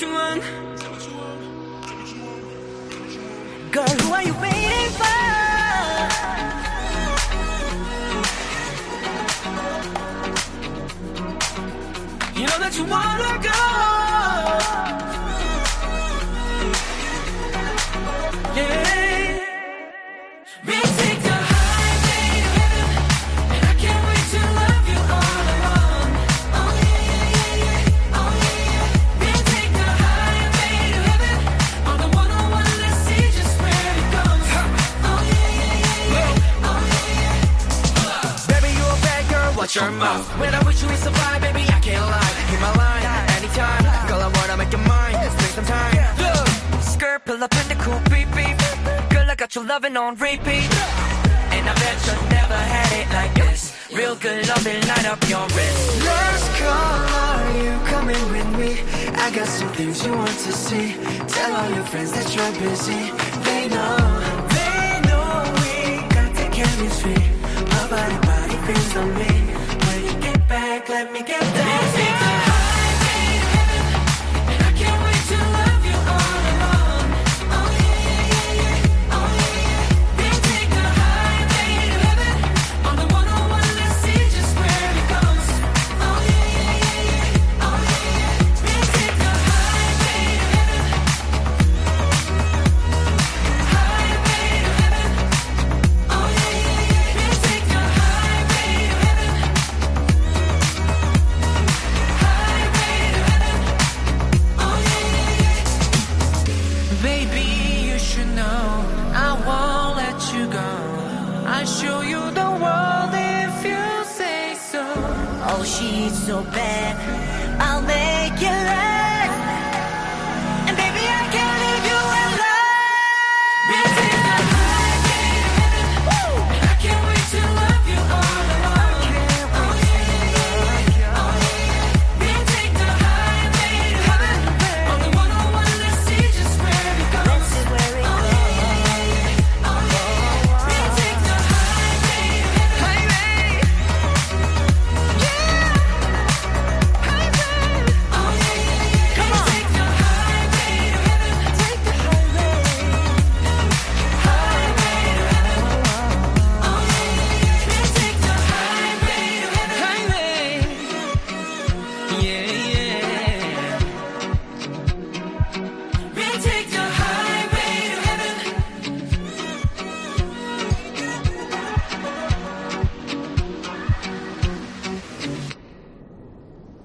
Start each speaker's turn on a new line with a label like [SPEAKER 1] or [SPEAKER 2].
[SPEAKER 1] you want?
[SPEAKER 2] Girl, who are you waiting for?
[SPEAKER 1] You know that you wanna go. Yeah. We'll take the highway to heaven, and I can't wait to love you all along. Oh yeah, yeah, yeah, yeah. Oh yeah, yeah. We'll take the highway to heaven, on the 101, let's see just where it goes. Oh yeah, yeah, yeah, yeah. Oh yeah, yeah.
[SPEAKER 2] Baby, you a bad girl, watch your mouth. When I'm with you, it's a vibe, baby, I can't lie. Hit my line, anytime. Girl, I wanna make you mine. Spend some time. Look, skirt, pull up in the coupe, beep, beep. Girl, I got your loving on repeat. And I bet you never had it like this. Real good loving, light up your wrist.
[SPEAKER 1] Last call, are you coming with me? I got some things you want to see. Tell all your friends that you're busy. They know we got the chemistry. My body feels on me. When you get back, let me get that. We'll take the highway to heaven, and I can't wait to love you all along. Oh yeah, yeah, yeah, yeah. Oh yeah, yeah. We'll take the highway to heaven, on the 101, let's see just where it goes. Oh yeah, yeah, yeah, yeah. Oh yeah, yeah. We'll take the highway to heaven. Highway to heaven. Oh yeah, yeah, yeah. We'll take the highway to heaven. Highway to heaven. Oh yeah, yeah, yeah. Baby, you should know I won't let you go. I'll show you the world if you say so.
[SPEAKER 2] Oh, she's so bad.